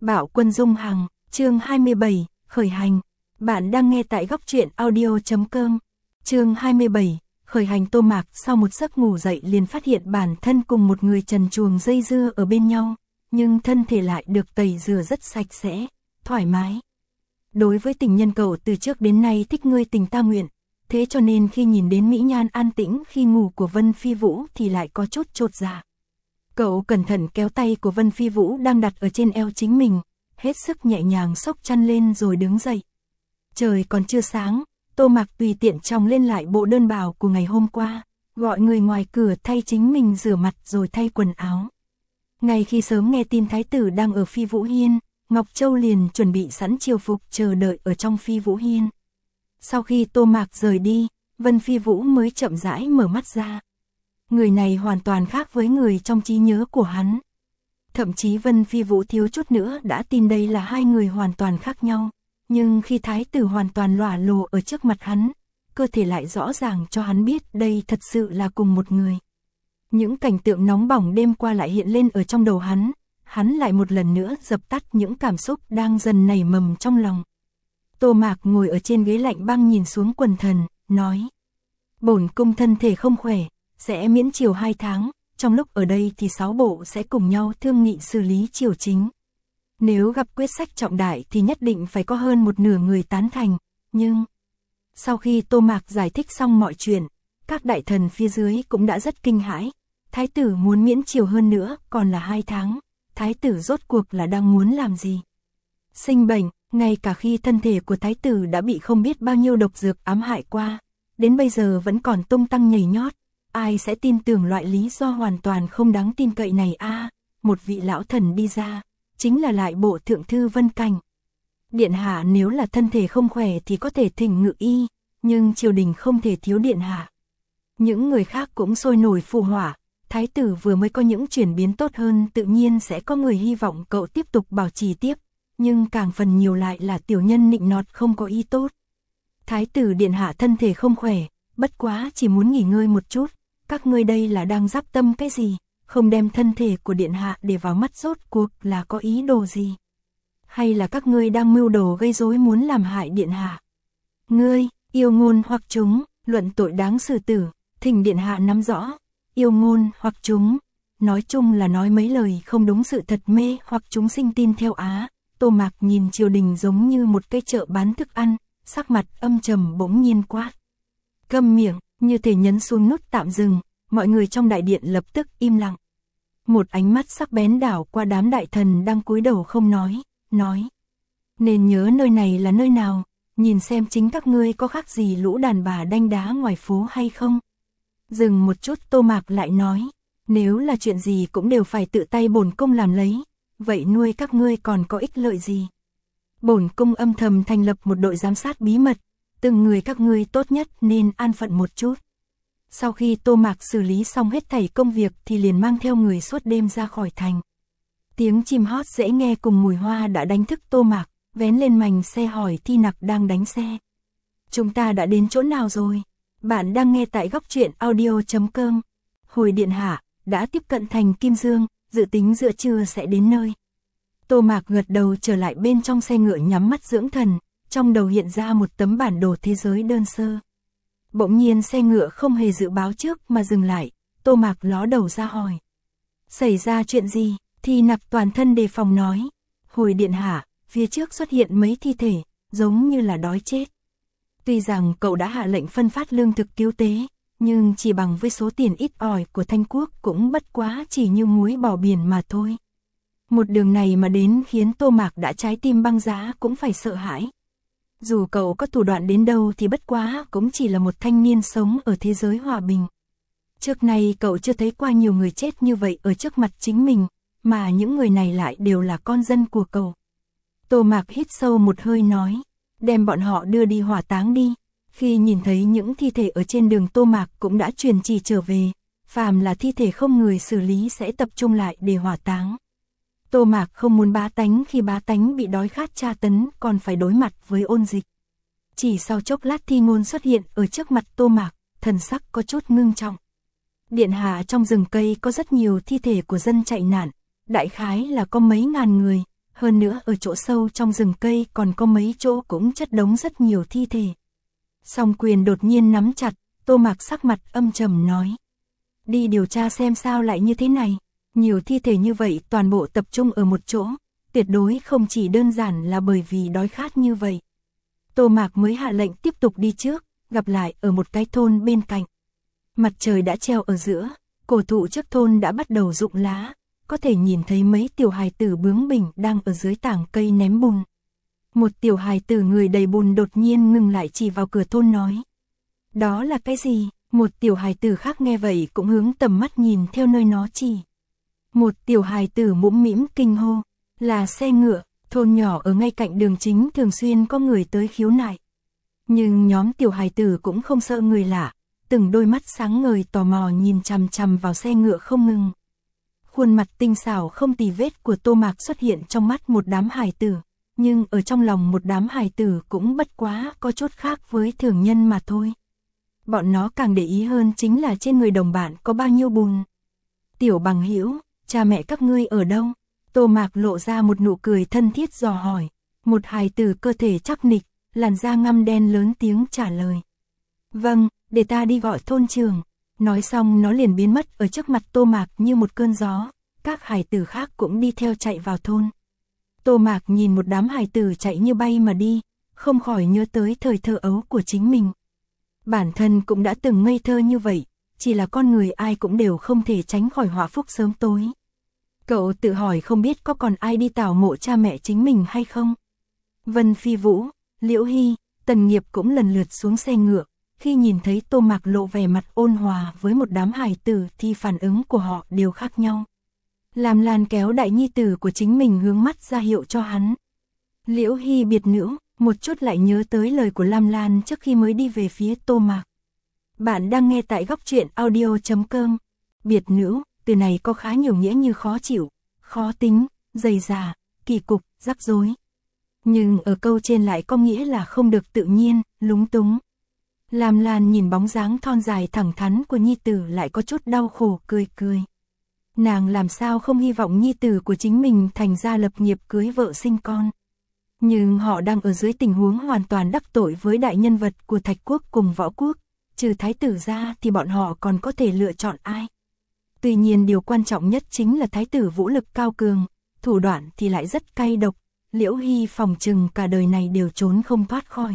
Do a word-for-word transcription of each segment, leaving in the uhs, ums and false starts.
Bạo Quân Dung Hằng, chương hai mươi bảy, khởi hành. Bạn đang nghe tại góc truyện audio chấm com. Chương hai mươi bảy, khởi hành. Tô Mạc sau một giấc ngủ dậy liền phát hiện bản thân cùng một người trần truồng dây dưa ở bên nhau, nhưng thân thể lại được tẩy rửa rất sạch sẽ, thoải mái. Đối với tình nhân cậu từ trước đến nay thích ngươi tình ta nguyện, thế cho nên khi nhìn đến mỹ nhan an tĩnh khi ngủ của Vân Phi Vũ thì lại có chút chột dạ. Cậu cẩn thận kéo tay của Vân Phi Vũ đang đặt ở trên eo chính mình, hết sức nhẹ nhàng xốc chăn lên rồi đứng dậy. Trời còn chưa sáng, Tô Mạc tùy tiện chồng lên lại bộ đơn bào của ngày hôm qua, gọi người ngoài cửa thay chính mình rửa mặt rồi thay quần áo. Ngay khi sớm nghe tin thái tử đang ở Phi Vũ Hiên, Ngọc Châu liền chuẩn bị sẵn triều phục chờ đợi ở trong Phi Vũ Hiên. Sau khi Tô Mạc rời đi, Vân Phi Vũ mới chậm rãi mở mắt ra. Người này hoàn toàn khác với người trong trí nhớ của hắn. Thậm chí Vân Phi Vũ thiếu chút nữa đã tin đây là hai người hoàn toàn khác nhau. Nhưng khi thái tử hoàn toàn lỏa lồ ở trước mặt hắn, cơ thể lại rõ ràng cho hắn biết đây thật sự là cùng một người. Những cảnh tượng nóng bỏng đêm qua lại hiện lên ở trong đầu hắn, hắn lại một lần nữa dập tắt những cảm xúc đang dần nảy mầm trong lòng. Tô Mạc ngồi ở trên ghế lạnh băng nhìn xuống quần thần, nói: bổn cung thân thể không khỏe, sẽ miễn triều hai tháng, trong lúc ở đây thì sáu bộ sẽ cùng nhau thương nghị xử lý triều chính. Nếu gặp quyết sách trọng đại thì nhất định phải có hơn một nửa người tán thành, nhưng... Sau khi Tô Mạc giải thích xong mọi chuyện, các đại thần phía dưới cũng đã rất kinh hãi. Thái tử muốn miễn triều hơn nữa, còn là hai tháng, thái tử rốt cuộc là đang muốn làm gì? Sinh bệnh, ngay cả khi thân thể của thái tử đã bị không biết bao nhiêu độc dược ám hại qua, đến bây giờ vẫn còn tung tăng nhảy nhót. Ai sẽ tin tưởng loại lý do hoàn toàn không đáng tin cậy này a? À, một vị lão thần đi ra, chính là lại bộ thượng thư Vân Cảnh. Điện hạ nếu là thân thể không khỏe thì có thể thỉnh ngự y, nhưng triều đình không thể thiếu điện hạ. Những người khác cũng sôi nổi phù hỏa, thái tử vừa mới có những chuyển biến tốt hơn, tự nhiên sẽ có người hy vọng cậu tiếp tục bảo trì tiếp, nhưng càng phần nhiều lại là tiểu nhân nịnh nọt không có ý tốt. Thái tử điện hạ thân thể không khỏe, bất quá chỉ muốn nghỉ ngơi một chút. Các ngươi đây là đang giáp tâm cái gì, không đem thân thể của điện hạ để vào mắt, rốt cuộc là có ý đồ gì? Hay là các ngươi đang mưu đồ gây rối muốn làm hại điện hạ? Ngươi, yêu ngôn hoặc chúng, luận tội đáng xử tử, thỉnh điện hạ nắm rõ. Yêu ngôn hoặc chúng, nói chung là nói mấy lời không đúng sự thật, mê hoặc chúng sinh tin theo á. Tô Mạc nhìn triều đình giống như một cái chợ bán thức ăn, sắc mặt âm trầm bỗng nhiên quát: câm miệng! Như thể nhấn xuống nút tạm dừng, mọi người trong đại điện lập tức im lặng. Một ánh mắt sắc bén đảo qua đám đại thần đang cúi đầu không nói, nói: nên nhớ nơi này là nơi nào, nhìn xem chính các ngươi có khác gì lũ đàn bà đanh đá ngoài phố hay không. Dừng một chút, Tô Mạc lại nói: nếu là chuyện gì cũng đều phải tự tay bổn cung làm lấy, vậy nuôi các ngươi còn có ích lợi gì? Bổn cung âm thầm thành lập một đội giám sát bí mật, từng người các ngươi tốt nhất nên an phận một chút. Sau khi Tô Mạc xử lý xong hết thảy công việc thì liền mang theo người suốt đêm ra khỏi thành. Tiếng chim hót dễ nghe cùng mùi hoa đã đánh thức Tô Mạc, vén lên mành xe hỏi Thi Nặc đang đánh xe: chúng ta đã đến chỗ nào rồi? Bạn đang nghe tại góc truyện audio chấm com. Hồi điện hạ, đã tiếp cận thành Kim Dương, dự tính giữa trưa sẽ đến nơi. Tô Mạc gật đầu trở lại bên trong xe ngựa, nhắm mắt dưỡng thần. Trong đầu hiện ra một tấm bản đồ thế giới đơn sơ. Bỗng nhiên xe ngựa không hề dự báo trước mà dừng lại, Tô Mạc ló đầu ra hỏi: xảy ra chuyện gì? Thi Nặc toàn thân đề phòng nói: hồi điện hạ, phía trước xuất hiện mấy thi thể, giống như là đói chết. Tuy rằng cậu đã hạ lệnh phân phát lương thực cứu tế, nhưng chỉ bằng với số tiền ít ỏi của Thanh Quốc cũng bất quá chỉ như muối bỏ biển mà thôi. Một đường này mà đến khiến Tô Mạc đã trái tim băng giá cũng phải sợ hãi. Dù cậu có thủ đoạn đến đâu thì bất quá cũng chỉ là một thanh niên sống ở thế giới hòa bình. Trước nay cậu chưa thấy qua nhiều người chết như vậy ở trước mặt chính mình, mà những người này lại đều là con dân của cậu. Tô Mạc hít sâu một hơi nói: đem bọn họ đưa đi hỏa táng đi. Khi nhìn thấy những thi thể ở trên đường, Tô Mạc cũng đã truyền chỉ trở về, phàm là thi thể không người xử lý sẽ tập trung lại để hỏa táng. Tô Mạc không muốn bá tánh khi bá tánh bị đói khát tra tấn còn phải đối mặt với ôn dịch. Chỉ sau chốc lát Thi Ngôn xuất hiện ở trước mặt Tô Mạc, thần sắc có chút ngưng trọng. Điện hạ, trong rừng cây có rất nhiều thi thể của dân chạy nạn, đại khái là có mấy ngàn người, hơn nữa ở chỗ sâu trong rừng cây còn có mấy chỗ cũng chất đống rất nhiều thi thể. Song quyền đột nhiên nắm chặt, Tô Mạc sắc mặt âm trầm nói. Đi điều tra xem sao lại như thế này, nhiều thi thể như vậy toàn bộ tập trung ở một chỗ, tuyệt đối không chỉ đơn giản là bởi vì đói khát như vậy. Tô Mạc mới hạ lệnh tiếp tục đi trước, gặp lại ở một cái thôn bên cạnh. Mặt trời đã treo ở giữa, cổ thụ trước thôn đã bắt đầu rụng lá, có thể nhìn thấy mấy tiểu hài tử bướng bỉnh đang ở dưới tảng cây ném bùn. Một tiểu hài tử người đầy bùn đột nhiên ngừng lại chỉ vào cửa thôn nói. Đó là cái gì? Một tiểu hài tử khác nghe vậy cũng hướng tầm mắt nhìn theo nơi nó chỉ. Một tiểu hài tử mũm mĩm kinh hô, là xe ngựa, thôn nhỏ ở ngay cạnh đường chính thường xuyên có người tới khiếu nại. Nhưng nhóm tiểu hài tử cũng không sợ người lạ, từng đôi mắt sáng ngời tò mò nhìn chằm chằm vào xe ngựa không ngừng. Khuôn mặt tinh xảo không tì vết của Tô Mạc xuất hiện trong mắt một đám hài tử, nhưng ở trong lòng một đám hài tử cũng bất quá có chút khác với thường nhân mà thôi. Bọn nó càng để ý hơn chính là trên người đồng bạn có bao nhiêu bùn. Tiểu bằng hữu, cha mẹ các ngươi ở đâu? Tô Mạc lộ ra một nụ cười thân thiết dò hỏi. Một hài tử cơ thể chắc nịch, làn da ngăm đen lớn tiếng trả lời. Vâng, để ta đi gọi thôn trưởng. Nói xong nó liền biến mất ở trước mặt Tô Mạc như một cơn gió. Các hài tử khác cũng đi theo chạy vào thôn. Tô Mạc nhìn một đám hài tử chạy như bay mà đi, không khỏi nhớ tới thời thơ ấu của chính mình. Bản thân cũng đã từng ngây thơ như vậy, chỉ là con người ai cũng đều không thể tránh khỏi họa phúc sớm tối. Cậu tự hỏi không biết có còn ai đi tảo mộ cha mẹ chính mình hay không? Vân Phi Vũ, Liễu Hy, Tần Nghiệp cũng lần lượt xuống xe ngựa, khi nhìn thấy Tô Mạc lộ vẻ mặt ôn hòa với một đám hài tử thì phản ứng của họ đều khác nhau. Lam Lan kéo đại nhi tử của chính mình hướng mắt ra hiệu cho hắn. Liễu Hy biệt nữ, một chút lại nhớ tới lời của Lam Lan trước khi mới đi về phía Tô Mạc. Bạn đang nghe tại góc truyện audio chấm com. Biệt nữ, từ này có khá nhiều nghĩa như khó chịu, khó tính, dày dà, kỳ cục, rắc rối. Nhưng ở câu trên lại có nghĩa là không được tự nhiên, lúng túng. Lam Lan nhìn bóng dáng thon dài thẳng thắn của nhi tử lại có chút đau khổ cười cười. Nàng làm sao không hy vọng nhi tử của chính mình thành ra lập nghiệp cưới vợ sinh con. Nhưng họ đang ở dưới tình huống hoàn toàn đắc tội với đại nhân vật của Thạch Quốc cùng Võ Quốc, trừ thái tử ra thì bọn họ còn có thể lựa chọn ai. Tuy nhiên điều quan trọng nhất chính là thái tử vũ lực cao cường, thủ đoạn thì lại rất cay độc, Liễu Hy phòng trừng cả đời này đều trốn không thoát khỏi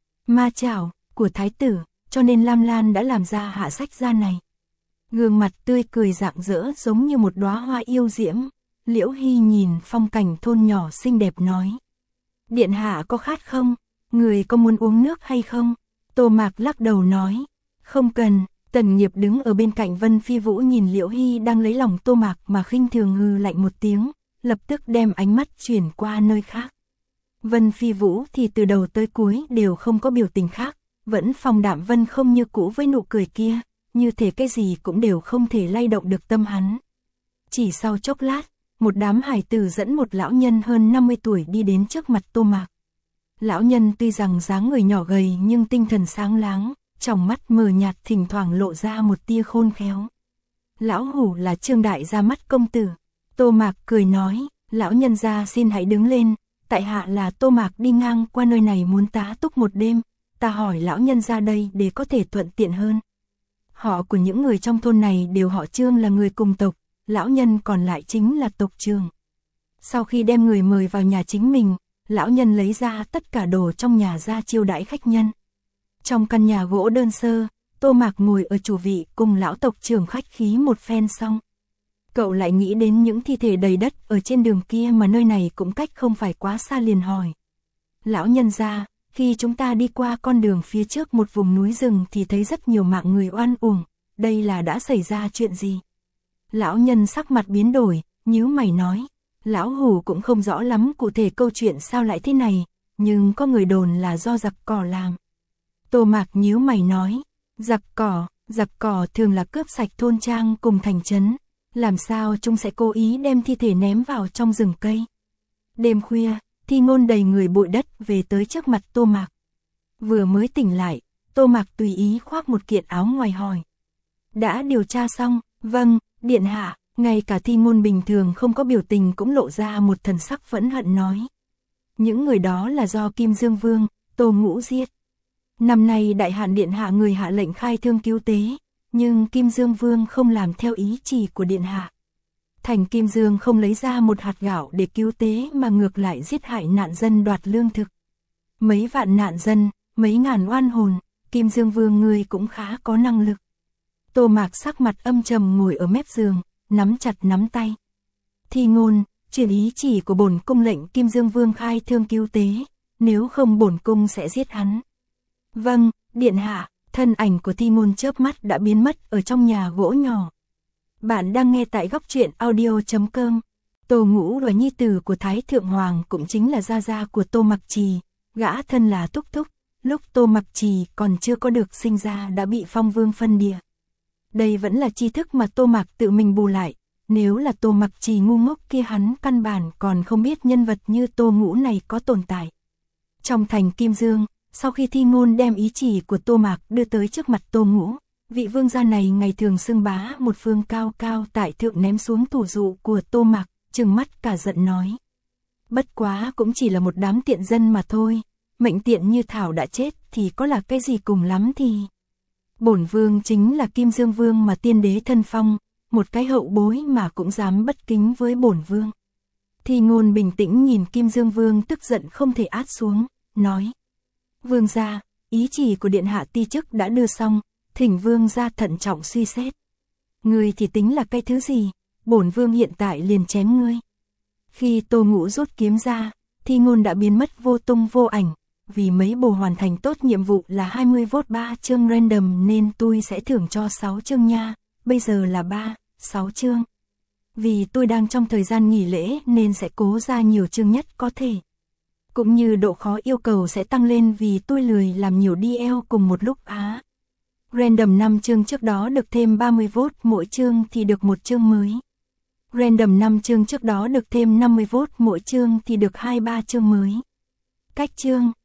ma chảo của thái tử, cho nên Lam Lan đã làm ra hạ sách ra này. Gương mặt tươi cười rạng rỡ giống như một đóa hoa yêu diễm, Liễu Hy nhìn phong cảnh thôn nhỏ xinh đẹp nói. Điện hạ có khát không? Người có muốn uống nước hay không? Tô Mạc lắc đầu nói. Không cần. Tần Nghiệp đứng ở bên cạnh Vân Phi Vũ nhìn Liễu Hy đang lấy lòng Tô Mạc mà khinh thường hừ lạnh một tiếng, lập tức đem ánh mắt chuyển qua nơi khác. Vân Phi Vũ thì từ đầu tới cuối đều không có biểu tình khác, vẫn phong đạm vân không như cũ với nụ cười kia, như thể cái gì cũng đều không thể lay động được tâm hắn. Chỉ sau chốc lát, một đám hài tử dẫn một lão nhân hơn năm mươi tuổi đi đến trước mặt Tô Mạc. Lão nhân tuy rằng dáng người nhỏ gầy nhưng tinh thần sáng láng, trong mắt mờ nhạt thỉnh thoảng lộ ra một tia khôn khéo. Lão hủ là Trương đại gia mắt công tử. Tô Mạc cười nói, lão nhân gia xin hãy đứng lên, tại hạ là Tô Mạc đi ngang qua nơi này muốn tá túc một đêm, ta hỏi lão nhân gia đây để có thể thuận tiện hơn. Họ của những người trong thôn này đều họ Trương là người cùng tộc, lão nhân còn lại chính là tộc Trương. Sau khi đem người mời vào nhà chính mình, lão nhân lấy ra tất cả đồ trong nhà ra chiêu đãi khách nhân. Trong căn nhà gỗ đơn sơ, Tô Mạc ngồi ở chủ vị cùng lão tộc trưởng khách khí một phen xong. Cậu lại nghĩ đến những thi thể đầy đất ở trên đường kia mà nơi này cũng cách không phải quá xa liền hỏi. Lão nhân gia, khi chúng ta đi qua con đường phía trước một vùng núi rừng thì thấy rất nhiều mạng người oan uổng, đây là đã xảy ra chuyện gì? Lão nhân sắc mặt biến đổi, nhíu mày nói, lão hủ cũng không rõ lắm cụ thể câu chuyện sao lại thế này, nhưng có người đồn là do giặc cỏ làm. Tô Mạc nhíu mày nói, giặc cỏ, giặc cỏ thường là cướp sạch thôn trang cùng thành trấn, làm sao chúng sẽ cố ý đem thi thể ném vào trong rừng cây. Đêm khuya, Thi Ngôn đầy người bụi đất về tới trước mặt Tô Mạc. Vừa mới tỉnh lại, Tô Mạc tùy ý khoác một kiện áo ngoài hỏi. Đã điều tra xong, vâng, điện hạ, Ngay cả Thi Ngôn bình thường không có biểu tình cũng lộ ra một thần sắc phẫn hận nói. Những người đó là do Kim Dương Vương, Tô Ngũ giết. Năm nay Đại Hạn Điện Hạ người hạ lệnh khai thương cứu tế, nhưng Kim Dương Vương không làm theo ý chỉ của Điện Hạ. Thành Kim Dương không lấy ra một hạt gạo để cứu tế mà ngược lại giết hại nạn dân đoạt lương thực. Mấy vạn nạn dân, mấy ngàn oan hồn, Kim Dương Vương ngươi cũng khá có năng lực. Tô Mạc sắc mặt âm trầm ngồi ở mép giường, nắm chặt nắm tay. Thi Ngôn, truyền ý chỉ của bổn cung lệnh Kim Dương Vương khai thương cứu tế, nếu không bổn cung sẽ giết hắn. Vâng, Điện Hạ. Thân ảnh của Thi Ngôn chớp mắt đã biến mất ở trong nhà gỗ nhỏ. Bạn đang nghe tại góc truyện audio chấm com. Tô Ngũ là nhi tử của Thái Thượng Hoàng, cũng chính là gia gia của Tô Mặc Trì, gã thân là Túc Túc, lúc Tô Mặc Trì còn chưa có được sinh ra đã bị phong vương phân địa. Đây vẫn là tri thức mà Tô Mạc tự mình bù lại, nếu là Tô Mặc Trì ngu ngốc kia hắn căn bản còn không biết nhân vật như Tô Ngũ này có tồn tại. Trong thành Kim Dương, sau khi Thi Ngôn đem ý chỉ của Tô Mạc đưa tới trước mặt Tô Ngũ, vị vương gia này ngày thường xưng bá một phương cao cao tại thượng ném xuống thủ dụ của Tô Mạc, trừng mắt cả giận nói. Bất quá cũng chỉ là một đám tiện dân mà thôi, mệnh tiện như thảo đã chết thì có là cái gì cùng lắm thì. Bổn vương chính là Kim Dương Vương mà tiên đế thân phong, một cái hậu bối mà cũng dám bất kính với bổn vương. Thi Ngôn bình tĩnh nhìn Kim Dương Vương tức giận không thể át xuống, nói. Vương gia, ý chỉ của Điện Hạ ti chức đã đưa xong, thỉnh vương gia thận trọng suy xét. Ngươi thì tính là cái thứ gì, bổn vương hiện tại liền chém ngươi. Khi Tô Ngũ rút kiếm ra, Thi Ngôn đã biến mất vô tung vô ảnh, vì mấy bồ hoàn thành tốt nhiệm vụ là hai mươi vote ba chương random nên tôi sẽ thưởng cho sáu chương nha, bây giờ là ba, sáu chương. Vì tôi đang trong thời gian nghỉ lễ nên sẽ cố ra nhiều chương nhất có thể. Cũng như độ khó yêu cầu sẽ tăng lên vì tôi lười làm nhiều đê lờ cùng một lúc á. Random năm chương trước đó được thêm ba mươi vote mỗi chương thì được một chương mới. Random năm chương trước đó được thêm năm mươi vote mỗi chương thì được hai mươi ba chương mới. Cách chương